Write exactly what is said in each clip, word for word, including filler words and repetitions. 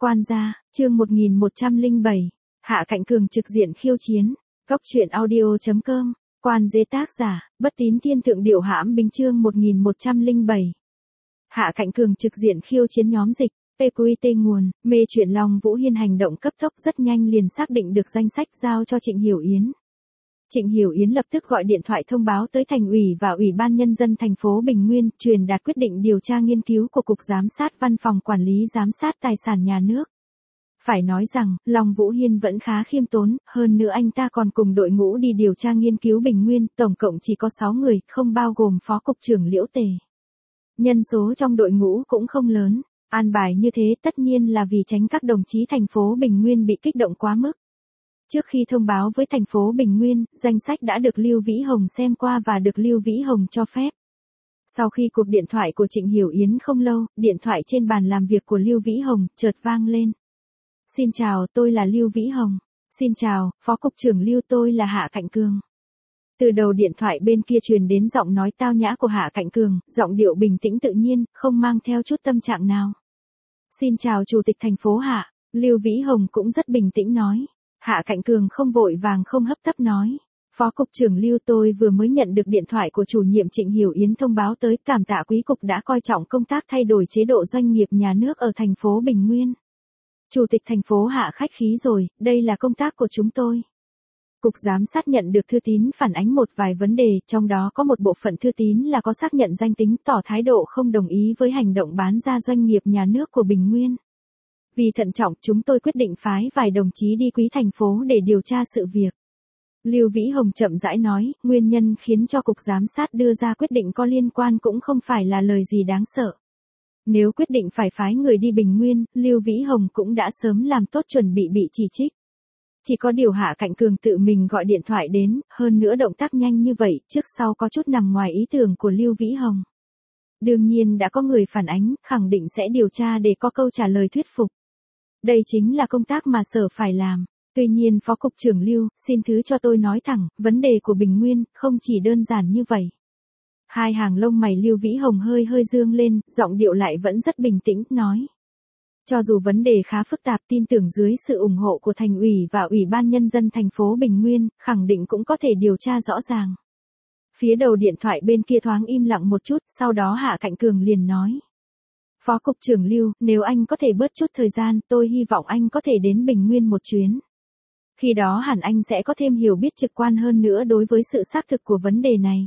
Quan gia, chương một nghìn một trăm lẻ bảy. Hạ Cạnh Cường trực diện khiêu chiến. Cốc truyện audio chấm com. Quan dế tác giả, Bất Tín Thiên Thượng Điệu Hãm Bính chương một nghìn một trăm lẻ bảy. Hạ Cạnh Cường trực diện khiêu chiến nhóm dịch. pê quy tê nguồn, mê truyện Long Vũ Hiên hành động cấp tốc rất nhanh liền xác định được danh sách giao cho Trịnh Hiểu Yến. Trịnh Hiểu Yến lập tức gọi điện thoại thông báo tới Thành ủy và Ủy ban Nhân dân thành phố Bình Nguyên, truyền đạt quyết định điều tra nghiên cứu của Cục Giám sát Văn phòng Quản lý Giám sát Tài sản Nhà nước. Phải nói rằng, Long Vũ Hiên vẫn khá khiêm tốn, hơn nữa anh ta còn cùng đội ngũ đi điều tra nghiên cứu Bình Nguyên, tổng cộng chỉ có sáu người, không bao gồm Phó Cục trưởng Liễu Tề. Nhân số trong đội ngũ cũng không lớn, an bài như thế tất nhiên là vì tránh các đồng chí thành phố Bình Nguyên bị kích động quá mức. Trước khi thông báo với thành phố Bình Nguyên, danh sách đã được Lưu Vĩ Hồng xem qua và được Lưu Vĩ Hồng cho phép. Sau khi cuộc điện thoại của Trịnh Hiểu Yến không lâu, điện thoại trên bàn làm việc của Lưu Vĩ Hồng chợt vang lên. Xin chào, tôi là Lưu Vĩ Hồng. Xin chào, Phó Cục trưởng Lưu, tôi là Hạ Cạnh Cường. Từ đầu điện thoại bên kia truyền đến giọng nói tao nhã của Hạ Cạnh Cường, giọng điệu bình tĩnh tự nhiên, không mang theo chút tâm trạng nào. Xin chào Chủ tịch thành phố Hạ, Lưu Vĩ Hồng cũng rất bình tĩnh nói. Hạ Cạnh Cường không vội vàng không hấp tấp nói. Phó Cục trưởng Lưu, tôi vừa mới nhận được điện thoại của chủ nhiệm Trịnh Hiểu Yến thông báo tới, cảm tạ quý cục đã coi trọng công tác thay đổi chế độ doanh nghiệp nhà nước ở thành phố Bình Nguyên. Chủ tịch thành phố Hạ khách khí rồi, đây là công tác của chúng tôi. Cục Giám sát nhận được thư tín phản ánh một vài vấn đề, trong đó có một bộ phận thư tín là có xác nhận danh tính, tỏ thái độ không đồng ý với hành động bán ra doanh nghiệp nhà nước của Bình Nguyên. Vì thận trọng, chúng tôi quyết định phái vài đồng chí đi quý thành phố để điều tra sự việc. Lưu Vĩ Hồng chậm rãi nói, nguyên nhân khiến cho Cục Giám sát đưa ra quyết định có liên quan cũng không phải là lời gì đáng sợ. Nếu quyết định phải phái người đi Bình Nguyên, Lưu Vĩ Hồng cũng đã sớm làm tốt chuẩn bị bị chỉ trích. Chỉ có điều Hạ Cạnh Cường tự mình gọi điện thoại đến, hơn nữa động tác nhanh như vậy, trước sau có chút nằm ngoài ý tưởng của Lưu Vĩ Hồng. Đương nhiên đã có người phản ánh, khẳng định sẽ điều tra để có câu trả lời thuyết phục. Đây chính là công tác mà sở phải làm. Tuy nhiên Phó Cục trưởng Lưu, xin thứ cho tôi nói thẳng, vấn đề của Bình Nguyên không chỉ đơn giản như vậy. Hai hàng lông mày Lưu Vĩ Hồng hơi hơi dương lên, giọng điệu lại vẫn rất bình tĩnh, nói. Cho dù vấn đề khá phức tạp, tin tưởng dưới sự ủng hộ của Thành ủy và Ủy ban Nhân dân thành phố Bình Nguyên, khẳng định cũng có thể điều tra rõ ràng. Phía đầu điện thoại bên kia thoáng im lặng một chút, sau đó Hạ Cạnh Cường liền nói. Phó Cục trưởng Lưu, nếu anh có thể bớt chút thời gian, tôi hy vọng anh có thể đến Bình Nguyên một chuyến. Khi đó hẳn anh sẽ có thêm hiểu biết trực quan hơn nữa đối với sự xác thực của vấn đề này.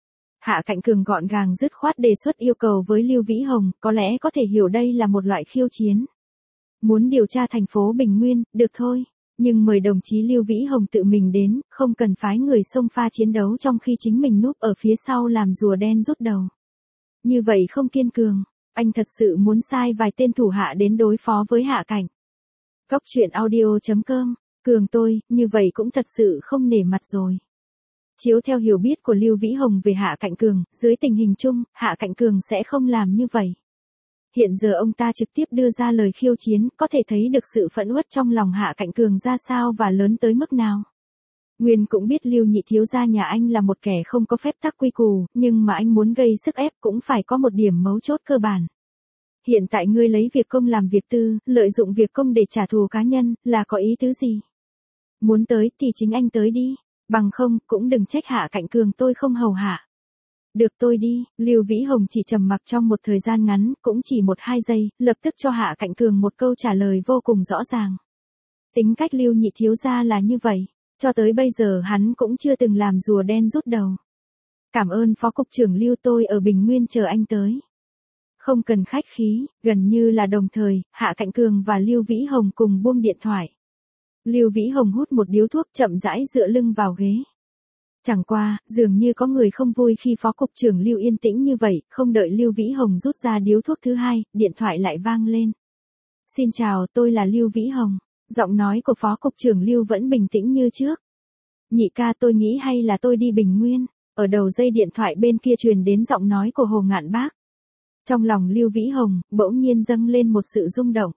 Hạ Cạnh Cường gọn gàng dứt khoát đề xuất yêu cầu với Lưu Vĩ Hồng, có lẽ có thể hiểu đây là một loại khiêu chiến. Muốn điều tra thành phố Bình Nguyên, được thôi, nhưng mời đồng chí Lưu Vĩ Hồng tự mình đến, không cần phái người xông pha chiến đấu trong khi chính mình núp ở phía sau làm rùa đen rút đầu. Như vậy không kiên cường. Anh thật sự muốn sai vài tên thủ hạ đến đối phó với Hạ Cảnh. Cốc truyện audio chấm com. Cường tôi, như vậy cũng thật sự không nể mặt rồi. Chiếu theo hiểu biết của Lưu Vĩ Hồng về Hạ Cạnh Cường, dưới tình hình chung, Hạ Cạnh Cường sẽ không làm như vậy. Hiện giờ ông ta trực tiếp đưa ra lời khiêu chiến, có thể thấy được sự phẫn uất trong lòng Hạ Cạnh Cường ra sao và lớn tới mức nào. Nguyên cũng biết Lưu nhị thiếu gia nhà anh là một kẻ không có phép tắc quy củ, nhưng mà anh muốn gây sức ép cũng phải có một điểm mấu chốt cơ bản. Hiện tại ngươi lấy việc công làm việc tư, lợi dụng việc công để trả thù cá nhân, là có ý tứ gì? Muốn tới thì chính anh tới đi, bằng không cũng đừng trách Hạ Cạnh Cường tôi không hầu hạ. Được tôi đi, Lưu Vĩ Hồng chỉ trầm mặc trong một thời gian ngắn, cũng chỉ một hai giây, lập tức cho Hạ Cạnh Cường một câu trả lời vô cùng rõ ràng. Tính cách Lưu nhị thiếu gia là như vậy. Cho tới bây giờ hắn cũng chưa từng làm rùa đen rút đầu. Cảm ơn Phó Cục trưởng Lưu, tôi ở Bình Nguyên chờ anh tới. Không cần khách khí, gần như là đồng thời, Hạ Cạnh Cường và Lưu Vĩ Hồng cùng buông điện thoại. Lưu Vĩ Hồng hút một điếu thuốc chậm rãi dựa lưng vào ghế. Chẳng qua, dường như có người không vui khi Phó Cục trưởng Lưu yên tĩnh như vậy, không đợi Lưu Vĩ Hồng rút ra điếu thuốc thứ hai, điện thoại lại vang lên. Xin chào, tôi là Lưu Vĩ Hồng. Giọng nói của Phó Cục trưởng Lưu vẫn bình tĩnh như trước. Nhị ca, tôi nghĩ hay là tôi đi Bình Nguyên. Ở đầu dây điện thoại bên kia truyền đến giọng nói của Hồ Ngạn Bác. Trong lòng Lưu Vĩ Hồng, bỗng nhiên dâng lên một sự rung động.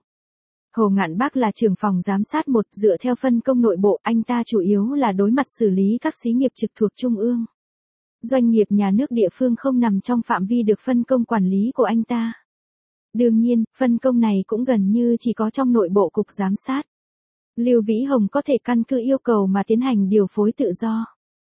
Hồ Ngạn Bác là trưởng phòng giám sát một, dựa theo phân công nội bộ, anh ta chủ yếu là đối mặt xử lý các xí nghiệp trực thuộc Trung ương. Doanh nghiệp nhà nước địa phương không nằm trong phạm vi được phân công quản lý của anh ta. Đương nhiên, phân công này cũng gần như chỉ có trong nội bộ cục giám sát. Lưu Vĩ Hồng có thể căn cứ yêu cầu mà tiến hành điều phối tự do.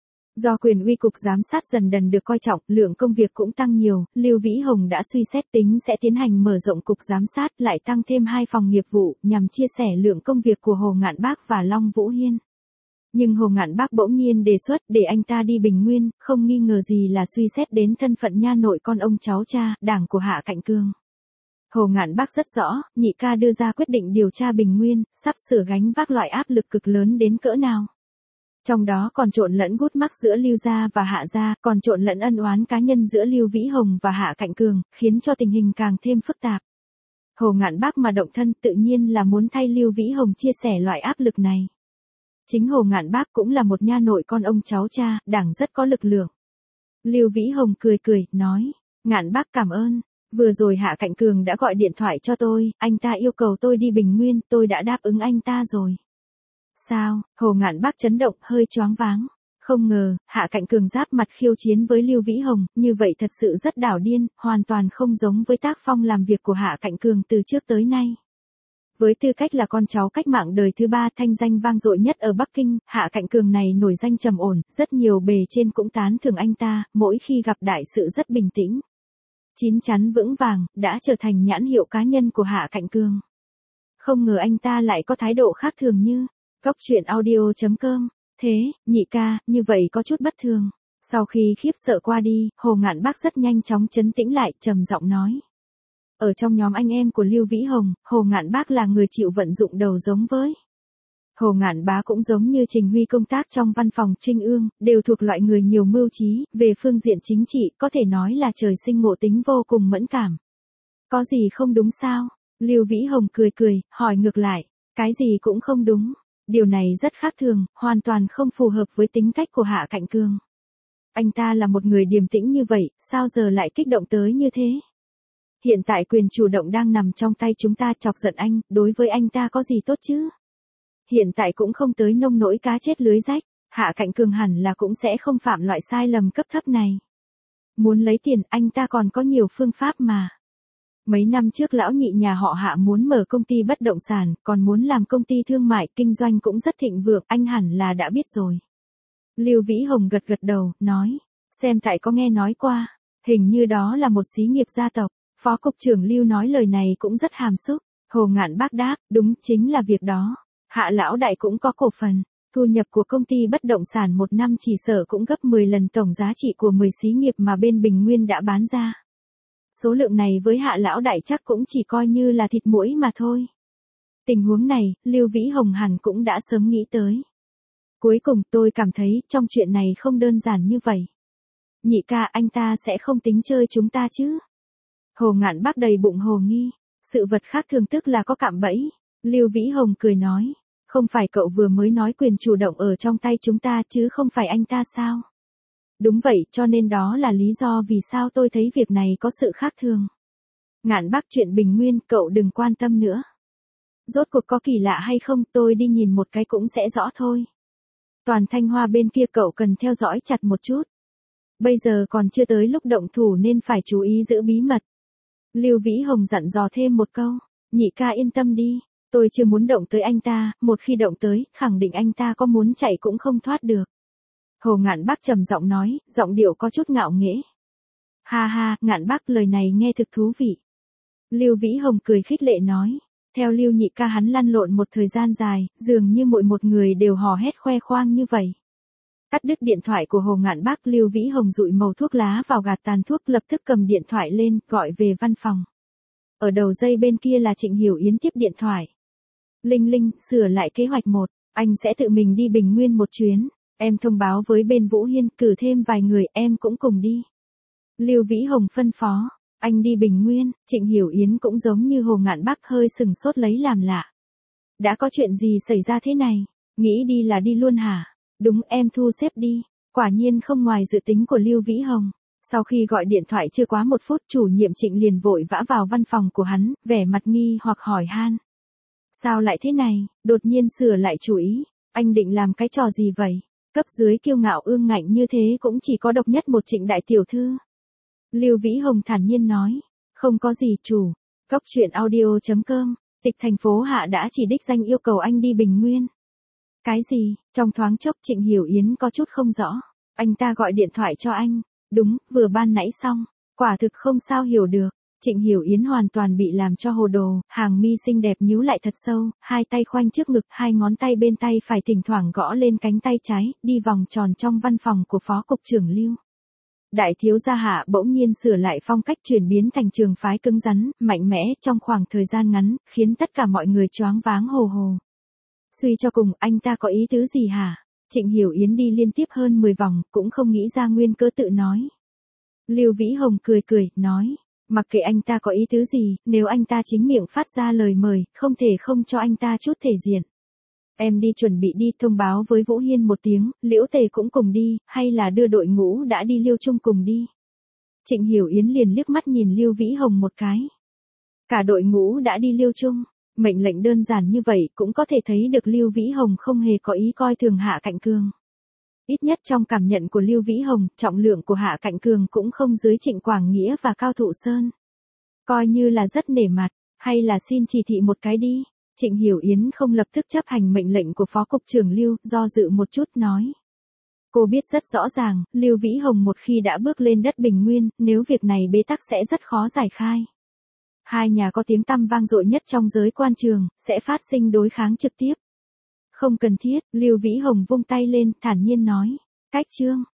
Do quyền uy cục giám sát dần dần được coi trọng, lượng công việc cũng tăng nhiều, Lưu Vĩ Hồng đã suy xét tính sẽ tiến hành mở rộng cục giám sát, lại tăng thêm hai phòng nghiệp vụ, nhằm chia sẻ lượng công việc của Hồ Ngạn Bác và Long Vũ Hiên. Nhưng Hồ Ngạn Bác bỗng nhiên đề xuất để anh ta đi Bình Nguyên, không nghi ngờ gì là suy xét đến thân phận nha nội con ông cháu cha, đảng của Hạ Cạnh Cường. Hồ Ngạn Bác rất rõ, nhị ca đưa ra quyết định điều tra Bình Nguyên, sắp sửa gánh vác loại áp lực cực lớn đến cỡ nào. Trong đó còn trộn lẫn gút mắc giữa Lưu gia và Hạ gia, còn trộn lẫn ân oán cá nhân giữa Lưu Vĩ Hồng và Hạ Cạnh Cường, khiến cho tình hình càng thêm phức tạp. Hồ Ngạn Bác mà động thân tự nhiên là muốn thay Lưu Vĩ Hồng chia sẻ loại áp lực này. Chính Hồ Ngạn Bác cũng là một nha nội con ông cháu cha, đảng rất có lực lượng. Lưu Vĩ Hồng cười cười, nói, Ngạn Bác cảm ơn. Vừa rồi Hạ Cạnh Cường đã gọi điện thoại cho tôi, anh ta yêu cầu tôi đi Bình Nguyên, tôi đã đáp ứng anh ta rồi. Sao? Hồ Ngạn Bác chấn động, hơi choáng váng. Không ngờ, Hạ Cạnh Cường giáp mặt khiêu chiến với Lưu Vĩ Hồng, như vậy thật sự rất đảo điên, hoàn toàn không giống với tác phong làm việc của Hạ Cạnh Cường từ trước tới nay. Với tư cách là con cháu cách mạng đời thứ ba thanh danh vang dội nhất ở Bắc Kinh, Hạ Cạnh Cường này nổi danh trầm ổn, rất nhiều bề trên cũng tán thưởng anh ta, mỗi khi gặp đại sự rất bình tĩnh. Chín chắn vững vàng, đã trở thành nhãn hiệu cá nhân của Hạ Cạnh Cường. Không ngờ anh ta lại có thái độ khác thường như, Cốc truyện audio chấm com, thế, nhị ca, như vậy có chút bất thường. Sau khi khiếp sợ qua đi, Hồ Ngạn Bác rất nhanh chóng trấn tĩnh lại, trầm giọng nói. Ở trong nhóm anh em của Lưu Vĩ Hồng, Hồ Ngạn Bác là người chịu vận dụng đầu giống với. Hồ Ngạn Bá cũng giống như Trình Huy công tác trong văn phòng Trinh Ương, đều thuộc loại người nhiều mưu trí, về phương diện chính trị, có thể nói là trời sinh ngộ tính vô cùng mẫn cảm. Có gì không đúng sao? Lưu Vĩ Hồng cười cười, hỏi ngược lại, cái gì cũng không đúng. Điều này rất khác thường, hoàn toàn không phù hợp với tính cách của Hạ Cạnh Cường. Anh ta là một người điềm tĩnh như vậy, sao giờ lại kích động tới như thế? Hiện tại quyền chủ động đang nằm trong tay chúng ta, chọc giận anh, đối với anh ta có gì tốt chứ? Hiện tại cũng không tới nông nỗi cá chết lưới rách, Hạ Cạnh Cường hẳn là cũng sẽ không phạm loại sai lầm cấp thấp này. Muốn lấy tiền, anh ta còn có nhiều phương pháp mà. Mấy năm trước lão nhị nhà họ Hạ muốn mở công ty bất động sản, còn muốn làm công ty thương mại, kinh doanh cũng rất thịnh vượng, anh hẳn là đã biết rồi. Lưu Vĩ Hồng gật gật đầu, nói, xem tại có nghe nói qua, hình như đó là một xí nghiệp gia tộc. Phó cục trưởng Lưu nói lời này cũng rất hàm xúc. Hồ Ngạn Bác đáp, đúng chính là việc đó. Hạ lão đại cũng có cổ phần. Thu nhập của công ty bất động sản một năm chỉ sợ cũng gấp mười lần tổng giá trị của mười xí nghiệp mà bên Bình Nguyên đã bán ra. Số lượng này với Hạ lão đại chắc cũng chỉ coi như là thịt muỗi mà thôi. Tình huống này, Lưu Vĩ Hồng hẳn cũng đã sớm nghĩ tới. Cuối cùng tôi cảm thấy trong chuyện này không đơn giản như vậy. Nhị ca, anh ta sẽ không tính chơi chúng ta chứ? Hồ Ngạn Bác đầy bụng hồ nghi, sự vật khác thường tức là có cạm bẫy. Lưu Vĩ Hồng cười nói, không phải cậu vừa mới nói quyền chủ động ở trong tay chúng ta chứ không phải anh ta sao? Đúng vậy, cho nên đó là lý do vì sao tôi thấy việc này có sự khác thường. Ngạn Bác, chuyện Bình Nguyên cậu đừng quan tâm nữa. Rốt cuộc có kỳ lạ hay không, tôi đi nhìn một cái cũng sẽ rõ thôi. Toàn Thanh Hoa bên kia cậu cần theo dõi chặt một chút. Bây giờ còn chưa tới lúc động thủ nên phải chú ý giữ bí mật. Lưu Vĩ Hồng dặn dò thêm một câu, nhị ca yên tâm đi, tôi chưa muốn động tới anh ta, một khi động tới, khẳng định anh ta có muốn chạy cũng không thoát được. Hồ Ngạn Bác trầm giọng nói, giọng điệu có chút ngạo nghễ. Ha ha, Ngạn Bác, lời này nghe thực thú vị. Lưu Vĩ Hồng cười khích lệ nói, theo Lưu nhị ca hắn lăn lộn một thời gian dài, dường như mỗi một người đều hò hét khoe khoang như vậy. Cắt đứt điện thoại của Hồ Ngạn Bác, Lưu Vĩ Hồng dụi màu thuốc lá vào gạt tàn thuốc, lập tức cầm điện thoại lên, gọi về văn phòng. Ở đầu dây bên kia là Trịnh Hiểu Yến tiếp điện thoại. Linh Linh, sửa lại kế hoạch một, anh sẽ tự mình đi Bình Nguyên một chuyến, em thông báo với bên Vũ Hiên, cử thêm vài người, em cũng cùng đi. Lưu Vĩ Hồng phân phó, anh đi Bình Nguyên, Trịnh Hiểu Yến cũng giống như Hồ Ngạn Bác hơi sừng sốt lấy làm lạ. Đã có chuyện gì xảy ra thế này, nghĩ đi là đi luôn hả? Đúng, em thu xếp đi. Quả nhiên không ngoài dự tính của Lưu Vĩ Hồng. Sau khi gọi điện thoại chưa quá một phút, chủ nhiệm Trịnh liền vội vã vào văn phòng của hắn, vẻ mặt nghi hoặc hỏi han. Sao lại thế này, đột nhiên sửa lại chủ ý, anh định làm cái trò gì vậy? Cấp dưới kiêu ngạo ương ngạnh như thế cũng chỉ có độc nhất một Trịnh đại tiểu thư. Lưu Vĩ Hồng thản nhiên nói, không có gì chủ. Cốc truyện audio chấm com, tịch thành phố Hạ đã chỉ đích danh yêu cầu anh đi Bình Nguyên. Cái gì? Trong thoáng chốc Trịnh Hiểu Yến có chút không rõ. Anh ta gọi điện thoại cho anh. Đúng, vừa ban nãy xong. Quả thực không sao hiểu được. Trịnh Hiểu Yến hoàn toàn bị làm cho hồ đồ, hàng mi xinh đẹp nhíu lại thật sâu, hai tay khoanh trước ngực, hai ngón tay bên tay phải thỉnh thoảng gõ lên cánh tay trái, đi vòng tròn trong văn phòng của Phó Cục trưởng Lưu. Đại thiếu gia Hạ bỗng nhiên sửa lại phong cách chuyển biến thành trường phái cứng rắn, mạnh mẽ trong khoảng thời gian ngắn, khiến tất cả mọi người choáng váng hồ hồ. Suy cho cùng, anh ta có ý tứ gì hả? Trịnh Hiểu Yến đi liên tiếp hơn mười vòng, cũng không nghĩ ra nguyên cớ tự nói. Lưu Vĩ Hồng cười cười, nói, mặc kệ anh ta có ý tứ gì, nếu anh ta chính miệng phát ra lời mời, không thể không cho anh ta chút thể diện. Em đi chuẩn bị đi thông báo với Vũ Hiên một tiếng, Liễu Tề cũng cùng đi, hay là đưa đội ngũ đã đi Liêu Trung cùng đi. Trịnh Hiểu Yến liền liếc mắt nhìn Lưu Vĩ Hồng một cái. Cả đội ngũ đã đi Liêu Trung, mệnh lệnh đơn giản như vậy cũng có thể thấy được Lưu Vĩ Hồng không hề có ý coi thường Hạ Cạnh Cường. Ít nhất trong cảm nhận của Lưu Vĩ Hồng, trọng lượng của Hạ Cạnh Cường cũng không dưới Trịnh Quảng Nghĩa và Cao Thụ Sơn. Coi như là rất nể mặt, hay là xin chỉ thị một cái đi. Trịnh Hiểu Yến không lập tức chấp hành mệnh lệnh của Phó Cục trưởng Lưu, do dự một chút nói. Cô biết rất rõ ràng, Lưu Vĩ Hồng một khi đã bước lên đất Bình Nguyên, nếu việc này bế tắc sẽ rất khó giải khai. Hai nhà có tiếng tăm vang dội nhất trong giới quan trường, sẽ phát sinh đối kháng trực tiếp. Không cần thiết, Lưu Vĩ Hồng vung tay lên, thản nhiên nói. Cách chương.